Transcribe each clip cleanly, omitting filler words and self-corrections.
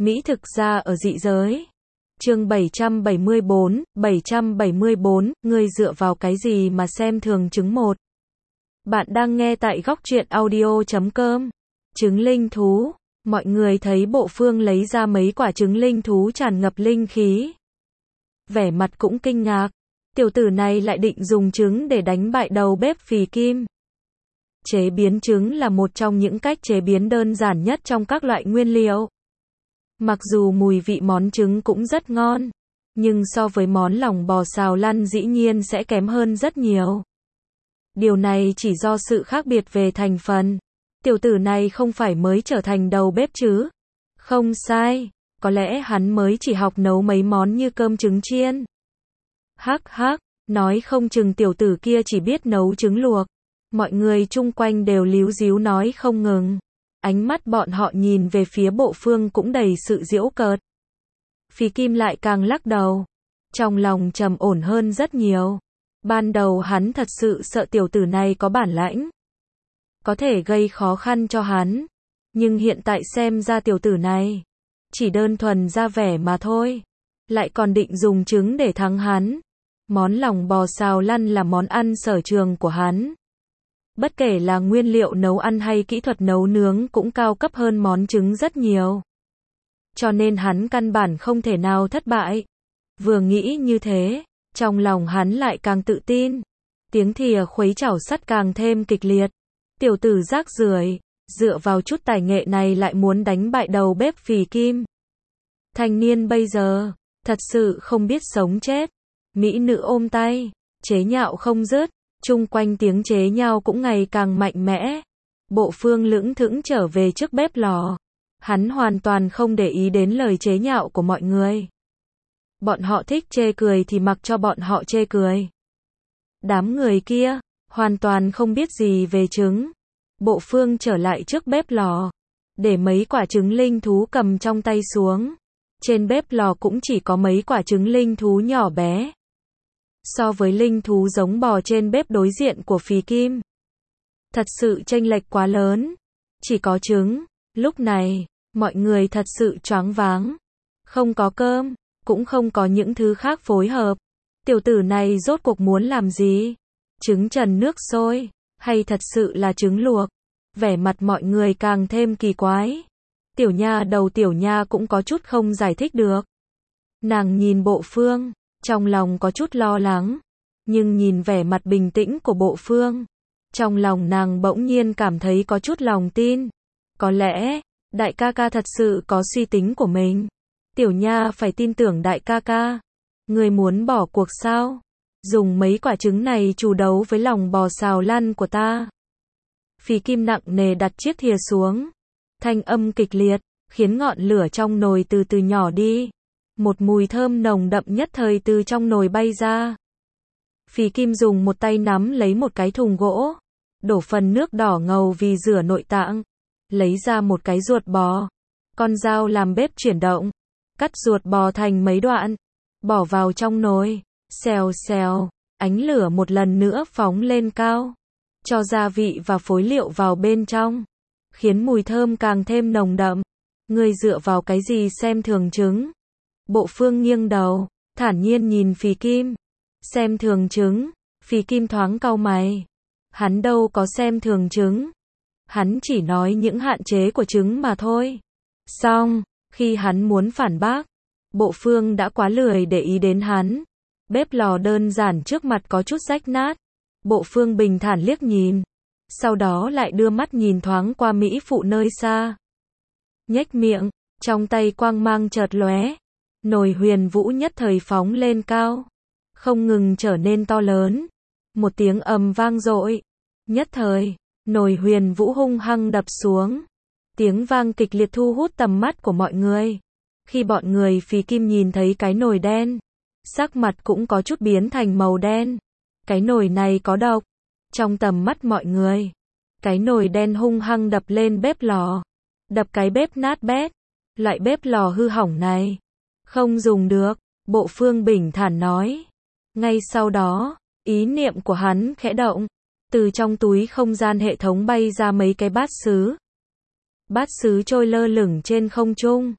Mỹ thực ra ở dị giới. Chương 774, ngươi dựa vào cái gì mà xem thường trứng một? Bạn đang nghe tại góc truyện audio.com. Trứng linh thú. Mọi người thấy Bộ Phương lấy ra mấy quả trứng linh thú tràn ngập linh khí. Vẻ mặt cũng kinh ngạc. Tiểu tử này lại định dùng trứng để đánh bại đầu bếp Phì Kim. Chế biến trứng là một trong những cách chế biến đơn giản nhất trong các loại nguyên liệu. Mặc dù mùi vị món trứng cũng rất ngon, nhưng so với món lòng bò xào lăn dĩ nhiên sẽ kém hơn rất nhiều. Điều này chỉ do sự khác biệt về thành phần. Tiểu tử này không phải mới trở thành đầu bếp chứ? Không sai, có lẽ hắn mới chỉ học nấu mấy món như cơm trứng chiên. Hắc hắc, nói không chừng tiểu tử kia chỉ biết nấu trứng luộc. Mọi người chung quanh đều líu díu nói không ngừng. Ánh mắt bọn họ nhìn về phía Bộ Phương cũng đầy sự giễu cợt. Phì Kim lại càng lắc đầu. Trong lòng trầm ổn hơn rất nhiều. Ban đầu hắn thật sự sợ tiểu tử này có bản lãnh, có thể gây khó khăn cho hắn. Nhưng hiện tại xem ra tiểu tử này chỉ đơn thuần ra vẻ mà thôi. Lại còn định dùng trứng để thắng hắn. Món lòng bò xào lăn là món ăn sở trường của hắn. Bất kể là nguyên liệu nấu ăn hay kỹ thuật nấu nướng cũng cao cấp hơn món trứng rất nhiều. Cho nên hắn căn bản không thể nào thất bại. Vừa nghĩ như thế, trong lòng hắn lại càng tự tin. Tiếng thìa khuấy chảo sắt càng thêm kịch liệt. Tiểu tử rác rưởi, dựa vào chút tài nghệ này lại muốn đánh bại đầu bếp Phì Kim. Thanh niên bây giờ, thật sự không biết sống chết. Mỹ nữ ôm tay, chế nhạo không dứt. Chung quanh tiếng chế nhạo cũng ngày càng mạnh mẽ. Bộ Phương lững thững trở về trước bếp lò. Hắn hoàn toàn không để ý đến lời chế nhạo của mọi người. Bọn họ thích chê cười thì mặc cho bọn họ chê cười. Đám người kia, hoàn toàn không biết gì về trứng. Bộ Phương trở lại trước bếp lò. Để mấy quả trứng linh thú cầm trong tay xuống. Trên bếp lò cũng chỉ có mấy quả trứng linh thú nhỏ bé. So với linh thú giống bò trên bếp đối diện của Phì Kim, thật sự chênh lệch quá lớn. Chỉ có trứng. Lúc này, mọi người thật sự choáng váng. Không có cơm, cũng không có những thứ khác phối hợp. Tiểu tử này rốt cuộc muốn làm gì? Trứng trần nước sôi, hay thật sự là trứng luộc? Vẻ mặt mọi người càng thêm kỳ quái. Tiểu nha đầu Tiểu Nha cũng có chút không giải thích được. Nàng nhìn Bộ Phương, trong lòng có chút lo lắng, nhưng nhìn vẻ mặt bình tĩnh của Bộ Phương, trong lòng nàng bỗng nhiên cảm thấy có chút lòng tin. Có lẽ, đại ca ca thật sự có suy tính của mình. Tiểu Nha phải tin tưởng đại ca ca. Người muốn bỏ cuộc sao? Dùng mấy quả trứng này chủ đấu với lòng bò xào lăn của ta. Phì Kim nặng nề đặt chiếc thìa xuống. Thanh âm kịch liệt, khiến ngọn lửa trong nồi từ từ nhỏ đi. Một mùi thơm nồng đậm nhất thời từ trong nồi bay ra. Phì Kim dùng một tay nắm lấy một cái thùng gỗ, đổ phần nước đỏ ngầu vì rửa nội tạng, lấy ra một cái ruột bò. Con dao làm bếp chuyển động, cắt ruột bò thành mấy đoạn, bỏ vào trong nồi. Xèo xèo, ánh lửa một lần nữa phóng lên cao, cho gia vị và phối liệu vào bên trong, khiến mùi thơm càng thêm nồng đậm. Ngươi dựa vào cái gì xem thường trứng? Bộ Phương nghiêng đầu, thản nhiên nhìn Phì Kim. Xem thường trứng? Phì Kim thoáng cau mày. Hắn đâu có xem thường trứng. Hắn chỉ nói những hạn chế của trứng mà thôi. Xong, khi hắn muốn phản bác, Bộ Phương đã quá lười để ý đến hắn. Bếp lò đơn giản trước mặt có chút rách nát. Bộ Phương bình thản liếc nhìn, sau đó lại đưa mắt nhìn thoáng qua mỹ phụ nơi xa. Nhếch miệng, trong tay quang mang chợt lóe. Nồi Huyền Vũ nhất thời phóng lên cao, không ngừng trở nên to lớn. Một tiếng ầm vang dội. Nhất thời, nồi Huyền Vũ hung hăng đập xuống. Tiếng vang kịch liệt thu hút tầm mắt của mọi người. Khi bọn người Phì Kim nhìn thấy cái nồi đen, sắc mặt cũng có chút biến thành màu đen. Cái nồi này có độc. Trong tầm mắt mọi người, cái nồi đen hung hăng đập lên bếp lò. Đập cái bếp nát bét. Loại bếp lò hư hỏng này không dùng được, Bộ Phương bình thản nói. Ngay sau đó, ý niệm của hắn khẽ động. Từ trong túi không gian hệ thống bay ra mấy cái bát sứ. Bát sứ trôi lơ lửng trên không trung.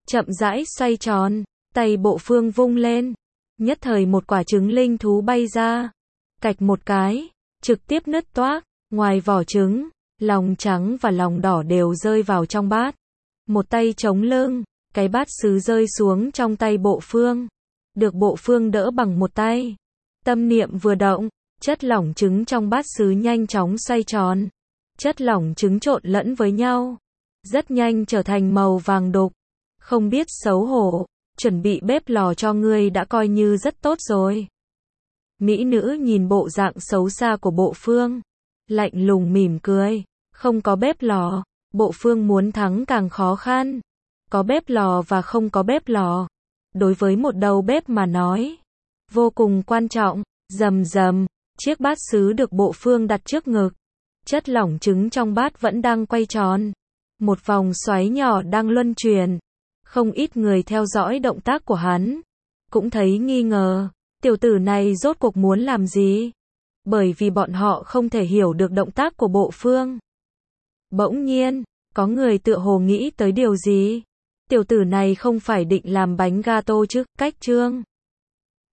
chậm rãi xoay tròn, tay Bộ Phương vung lên, nhất thời một quả trứng linh thú bay ra, cạch một cái, trực tiếp nứt toác, ngoài vỏ trứng, lòng trắng và lòng đỏ đều rơi vào trong bát. Một tay chống lưng, cái bát sứ rơi xuống trong tay Bộ Phương, được Bộ Phương đỡ bằng một tay. Tâm niệm vừa động, chất lỏng trứng trong bát sứ nhanh chóng xoay tròn. Chất lỏng trứng trộn lẫn với nhau, rất nhanh trở thành màu vàng đục. Không biết xấu hổ, chuẩn bị bếp lò cho ngươi đã coi như rất tốt rồi. Mỹ nữ nhìn bộ dạng xấu xa của Bộ Phương, lạnh lùng mỉm cười, không có bếp lò, Bộ Phương muốn thắng càng khó khăn. Có bếp lò và không có bếp lò, đối với một đầu bếp mà nói, vô cùng quan trọng. Rầm rầm, chiếc bát sứ được Bộ Phương đặt trước ngực. Chất lỏng trứng trong bát vẫn đang quay tròn. Một vòng xoáy nhỏ đang luân chuyển. Không ít người theo dõi động tác của hắn, cũng thấy nghi ngờ, tiểu tử này rốt cuộc muốn làm gì? Bởi vì bọn họ không thể hiểu được động tác của Bộ Phương. Bỗng nhiên, có người tựa hồ nghĩ tới điều gì? Tiểu tử này không phải định làm bánh gato chứ? Cách chương